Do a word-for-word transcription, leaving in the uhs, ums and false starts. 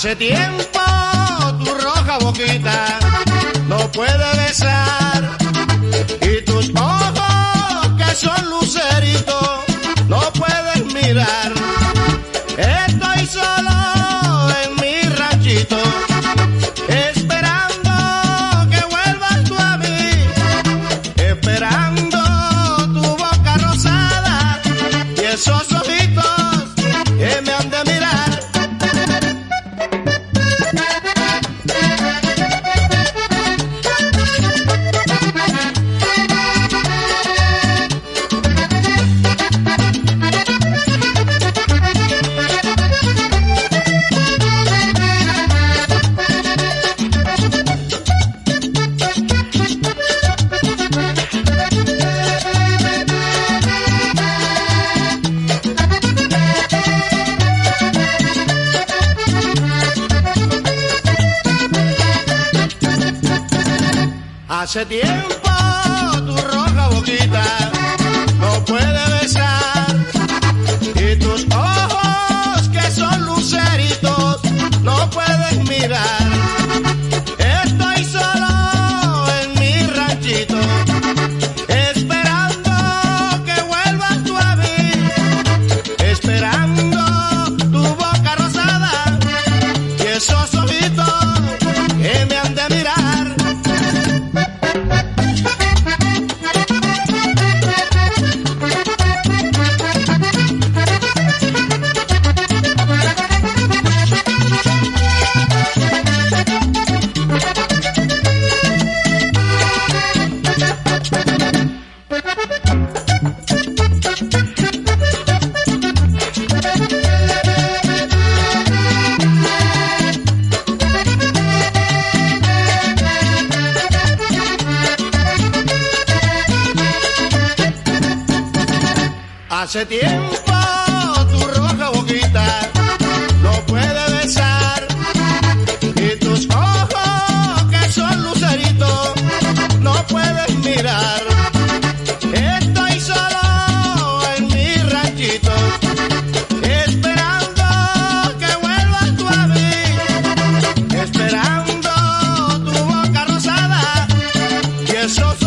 Hace tiempo tu roja boquita no puede besar y tus ojos que son luceritos no puedes mirar. Estoy solo en mi ranchito esperando que vuelvas tú a mí, esperando tu boca rosada y esos ojitos que me han de mirar. Hace tiempo tu roja boquita no puede besar y tus ojos que son luceritos no pueden mirar. Estoy solo en mi ranchito esperando que vuelvas tú a mí, esperando tu boca rosada y esos ojitos que me han de mirar. Hace tiempo tu roja boquita no puede besar y tus ojos que son luceritos no pueden mirar. Estoy solo en mi ranchito esperando que vuelvas tú a mí, esperando tu boca rosada y esos